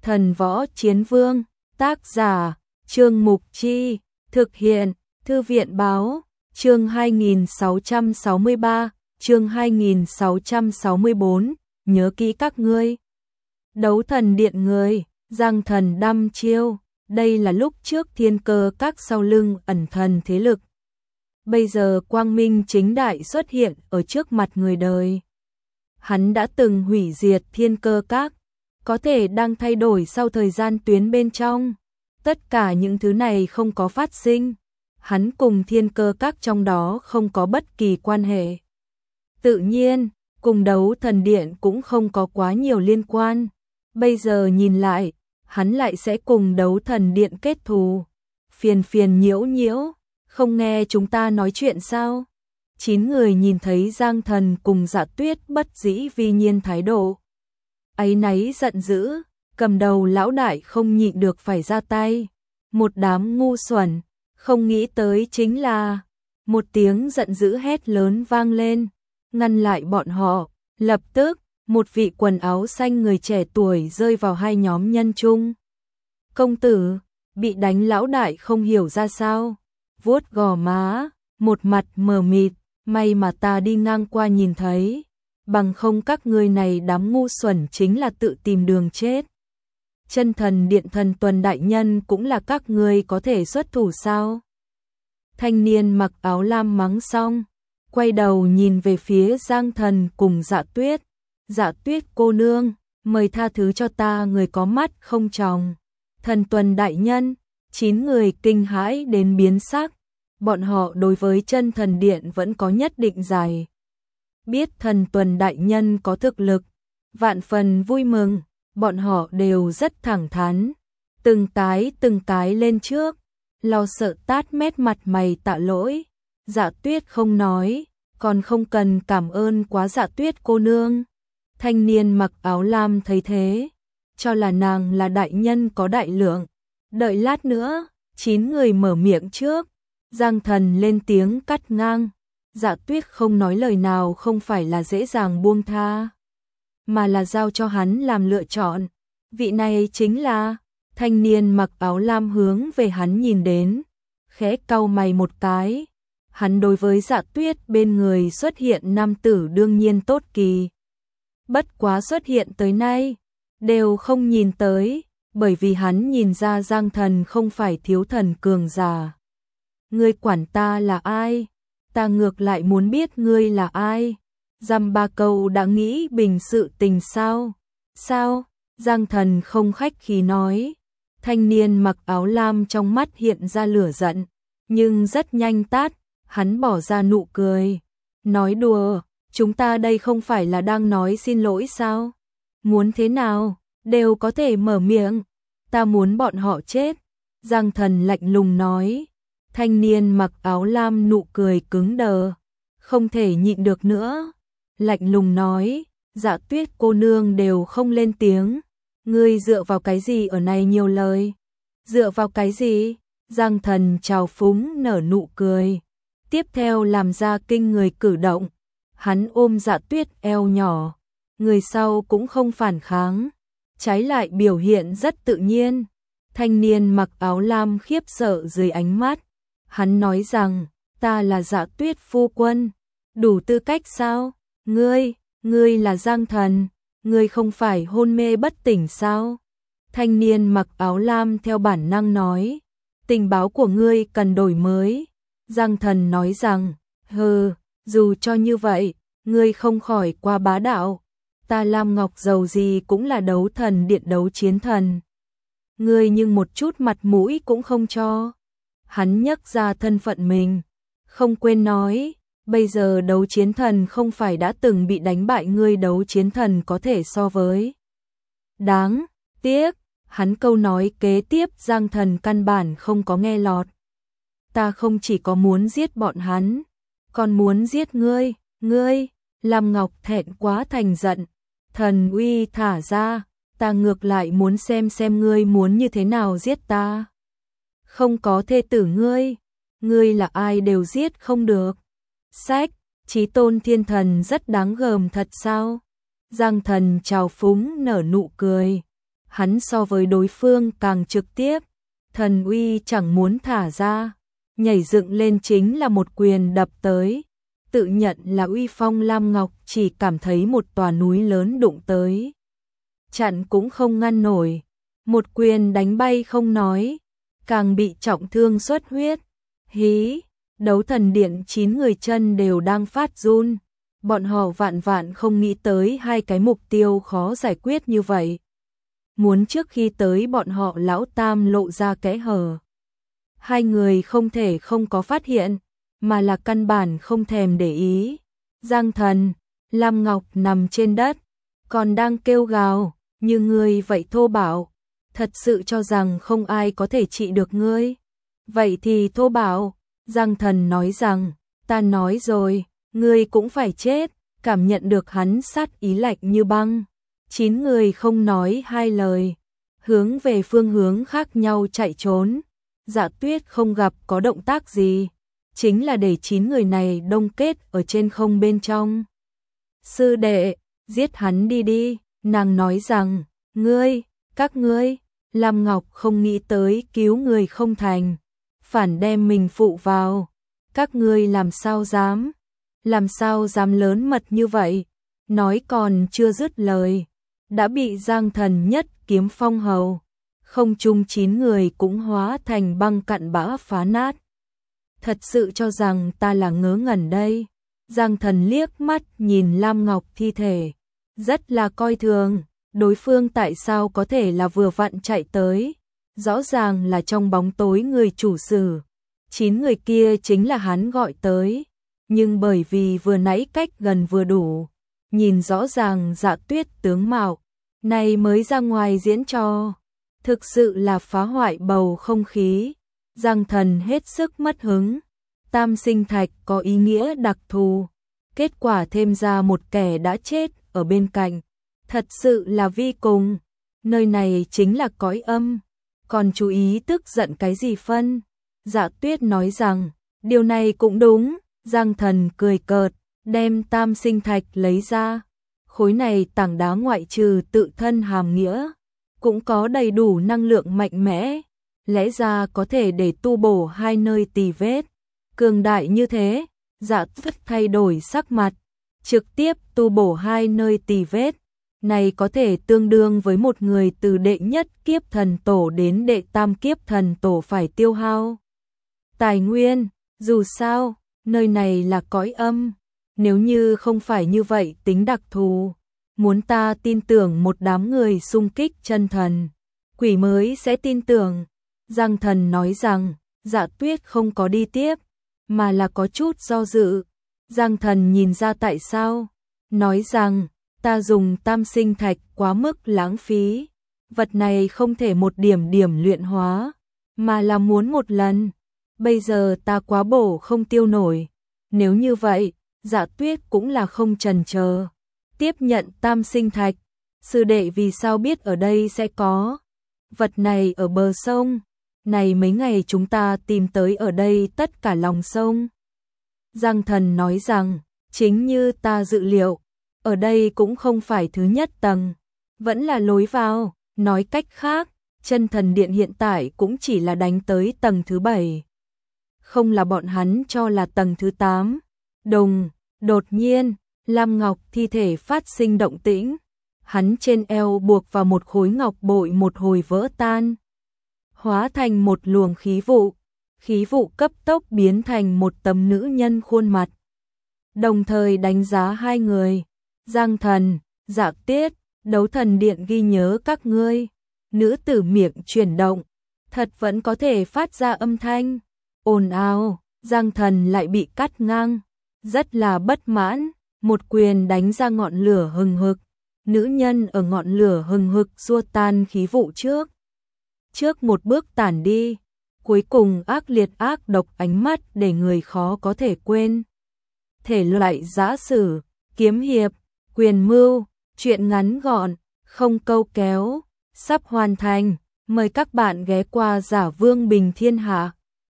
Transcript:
Thần Võ Chiến Vương, tác giả, Trương Mục Chi, thực hiện, Thư viện Báo, chương 2663, chương 2664, nhớ kỹ các ngươi. Đấu Thần Điện người, Giang Thần đăm chiêu, đây là lúc trước Thiên Cơ Các sau lưng ẩn thần thế lực. Bây giờ quang minh chính đại xuất hiện ở trước mặt người đời. Hắn đã từng hủy diệt Thiên Cơ Các, có thể đang thay đổi sau thời gian tuyến bên trong. Tất cả những thứ này không có phát sinh. Hắn cùng Thiên Cơ Các trong đó không có bất kỳ quan hệ. Tự nhiên, cùng Đấu Thần Điện cũng không có quá nhiều liên quan. Bây giờ nhìn lại, hắn lại sẽ cùng Đấu Thần Điện kết thù. Phiền nhiễu nhiễu, không nghe chúng ta nói chuyện sao? 9 người nhìn thấy Giang Thần cùng Dạ Tuyết bất dĩ vi nhiên thái độ. Áy náy giận dữ, cầm đầu lão đại không nhịn được phải ra tay. Một đám ngu xuẩn, không nghĩ tới chính là... Một tiếng giận dữ hét lớn vang lên, ngăn lại bọn họ. Lập tức, một vị quần áo xanh người trẻ tuổi rơi vào hai nhóm nhân chung. Công tử, bị đánh lão đại không hiểu ra sao, vuốt gò má, một mặt mờ mịt, may mà ta đi ngang qua nhìn thấy, bằng không các ngươi này đám ngu xuẩn chính là tự tìm đường chết. Chân Thần Điện Thần Tuần đại nhân cũng là các ngươi có thể xuất thủ sao? Thanh niên mặc áo lam mắng xong, quay đầu nhìn về phía Giang Thần cùng Dạ Tuyết. Dạ Tuyết cô nương, mời tha thứ cho ta người có mắt không tròng. Thần Tuần đại nhân, 9 người kinh hãi đến biến sắc. Bọn họ đối với Chân Thần Điện vẫn có nhất định giải. Biết Thần Tuần đại nhân có thực lực, vạn phần vui mừng, bọn họ đều rất thẳng thắn. Từng cái lên trước, lo sợ tát mét mặt mày tạ lỗi. Dạ Tuyết không nói, còn không cần cảm ơn quá Dạ Tuyết cô nương. Thanh niên mặc áo lam thấy thế, cho là nàng là đại nhân có đại lượng. Đợi lát nữa, 9 người mở miệng trước. Giang Thần lên tiếng cắt ngang. Dạ Tuyết không nói lời nào không phải là dễ dàng buông tha, mà là giao cho hắn làm lựa chọn. Vị này chính là... Thanh niên mặc áo lam hướng về hắn nhìn đến, khẽ cau mày một cái. Hắn đối với Dạ Tuyết bên người xuất hiện nam tử đương nhiên tốt kỳ. Bất quá xuất hiện tới nay, đều không nhìn tới, bởi vì hắn nhìn ra Giang Thần không phải thiếu thần cường giả. Ngươi quản ta là ai? Ta ngược lại muốn biết ngươi là ai. Dăm ba câu đã nghĩ bình sự tình sao? Sao? Giang Thần không khách khí nói. Thanh niên mặc áo lam trong mắt hiện ra lửa giận, nhưng rất nhanh tát, hắn bỏ ra nụ cười. Nói đùa, chúng ta đây không phải là đang nói xin lỗi sao? Muốn thế nào, đều có thể mở miệng. Ta muốn bọn họ chết. Giang Thần lạnh lùng nói. Thanh niên mặc áo lam nụ cười cứng đờ, không thể nhịn được nữa. Lạnh lùng nói, Dạ Tuyết cô nương đều không lên tiếng. Ngươi dựa vào cái gì ở này nhiều lời? Dựa vào cái gì? Giang Thần trào phúng nở nụ cười. Tiếp theo làm ra kinh người cử động. Hắn ôm Dạ Tuyết eo nhỏ. Người sau cũng không phản kháng. Trái lại biểu hiện rất tự nhiên. Thanh niên mặc áo lam khiếp sợ dưới ánh mắt. Hắn nói rằng, ta là Dạ Tuyết phu quân. Đủ tư cách sao? Ngươi là Giang Thần. Ngươi không phải hôn mê bất tỉnh sao? Thanh niên mặc áo lam theo bản năng nói. Tình báo của ngươi cần đổi mới. Giang Thần nói rằng, dù cho như vậy, ngươi không khỏi quá bá đạo. Ta Lam Ngọc dầu gì cũng là Đấu Thần Điện đấu chiến thần. Ngươi nhưng một chút mặt mũi cũng không cho. Hắn nhắc ra thân phận mình, không quên nói. Bây giờ đấu chiến thần không phải đã từng bị đánh bại ngươi đấu chiến thần có thể so với. Đáng tiếc, hắn câu nói kế tiếp Giang Thần căn bản không có nghe lọt. Ta không chỉ có muốn giết bọn hắn, còn muốn giết ngươi. Lam Ngọc thẹn quá thành giận. Thần uy thả ra, ta ngược lại muốn xem ngươi muốn như thế nào giết ta. Không có thê tử ngươi là ai đều giết không được. Sách, Chí Tôn Thiên Thần rất đáng gờm thật sao? Giang Thần trào phúng nở nụ cười. hắn so với đối phương càng trực tiếp, thần uy chẳng muốn thả ra, nhảy dựng lên chính là một quyền đập tới, tự nhận là uy phong Lam Ngọc chỉ cảm thấy một tòa núi lớn đụng tới. Chặn cũng không ngăn nổi, một quyền đánh bay không nói, càng bị trọng thương xuất huyết. Hí, đấu thần điện 9 người chân đều đang phát run, bọn họ vạn vạn không nghĩ tới hai cái mục tiêu khó giải quyết như vậy. Muốn trước khi tới bọn họ lão tam lộ ra kẽ hở. Hai người không thể không có phát hiện, mà là căn bản không thèm để ý. Giang Thần, Lam Ngọc nằm trên đất, còn đang kêu gào, như ngươi vậy thô bạo, thật sự cho rằng không ai có thể trị được ngươi. Vậy thì thô bạo, Giang Thần nói rằng, ta nói rồi, ngươi cũng phải chết, cảm nhận được hắn sát ý lạnh như băng. 9 người không nói hai lời, hướng về phương hướng khác nhau chạy trốn. Dạ Tuyết không gặp có động tác gì, chính là để 9 người này đông kết ở trên không bên trong. Sư đệ, giết hắn đi đi, nàng nói rằng, các ngươi, Lam Ngọc không nghĩ tới cứu người không thành, phản đem mình phụ vào, các ngươi làm sao dám lớn mật như vậy, nói còn chưa dứt lời, đã bị Giang Thần nhất kiếm phong hầu, không chung 9 người cũng hóa thành băng cặn bã phá nát. Thật sự cho rằng ta là ngớ ngẩn đây. Giang Thần liếc mắt nhìn Lam Ngọc thi thể, rất là coi thường, đối phương tại sao có thể là vừa vặn chạy tới, rõ ràng là trong bóng tối người chủ sử. 9 người kia chính là hắn gọi tới, nhưng bởi vì vừa nãy cách gần vừa đủ, nhìn rõ ràng Dạ Tuyết tướng mạo, này mới ra ngoài diễn trò, thực sự là phá hoại bầu không khí. Giang Thần hết sức mất hứng, tam sinh thạch có ý nghĩa đặc thù, kết quả thêm ra một kẻ đã chết ở bên cạnh, thật sự là vi cùng, nơi này chính là cõi âm, còn chú ý tức giận cái gì phân. Dạ Tuyết nói rằng, điều này cũng đúng. Giang Thần cười cợt, đem tam sinh thạch lấy ra, khối này tảng đá ngoại trừ tự thân hàm nghĩa, cũng có đầy đủ năng lượng mạnh mẽ, lẽ ra có thể để tu bổ hai nơi tì vết. Cường đại như thế, Dạ Tuyết thay đổi sắc mặt, trực tiếp tu bổ hai nơi tì vết, này có thể tương đương với một người từ đệ nhất kiếp thần tổ đến đệ tam kiếp thần tổ phải tiêu hao tài nguyên, dù sao, nơi này là cõi âm, nếu như không phải như vậy tính đặc thù, muốn ta tin tưởng một đám người xung kích chân thần, quỷ mới sẽ tin tưởng. Giang Thần nói rằng, Dạ Tuyết không có đi tiếp, mà là có chút do dự. Giang Thần nhìn ra tại sao, nói rằng, ta dùng tam sinh thạch quá mức lãng phí, vật này không thể một điểm luyện hóa, mà là muốn một lần, bây giờ ta quá bổ không tiêu nổi. Nếu như vậy, Dạ Tuyết cũng là không chần chờ, tiếp nhận tam sinh thạch. Sư đệ vì sao biết ở đây sẽ có vật này ở bờ sông? Này mấy ngày chúng ta tìm tới ở đây tất cả lòng sông. Giang Thần nói rằng, chính như ta dự liệu, ở đây cũng không phải thứ nhất tầng, vẫn là lối vào, nói cách khác, chân thần điện hiện tại cũng chỉ là đánh tới tầng thứ 7. Không là bọn hắn cho là tầng thứ 8. Đột nhiên, Lam Ngọc thi thể phát sinh động tĩnh, hắn trên eo buộc vào một khối ngọc bội một hồi vỡ tan, hóa thành một luồng khí vụ cấp tốc biến thành một tấm nữ nhân khuôn mặt. Đồng thời đánh giá hai người, Giang Thần, Dạ Tuyết, đấu thần điện ghi nhớ các ngươi. Nữ tử miệng chuyển động, thật vẫn có thể phát ra âm thanh, ồn ào. Giang Thần lại bị cắt ngang, rất là bất mãn, một quyền đánh ra ngọn lửa hừng hực. Nữ nhân ở ngọn lửa hừng hực xua tan khí vụ trước một bước tản đi, cuối cùng ác liệt ác độc ánh mắt để người khó có thể quên. Thể loại giã sử, kiếm hiệp, quyền mưu, truyện ngắn gọn, không câu kéo, sắp hoàn thành, mời các bạn ghé qua Giả Vương Bình Thiên Hạ.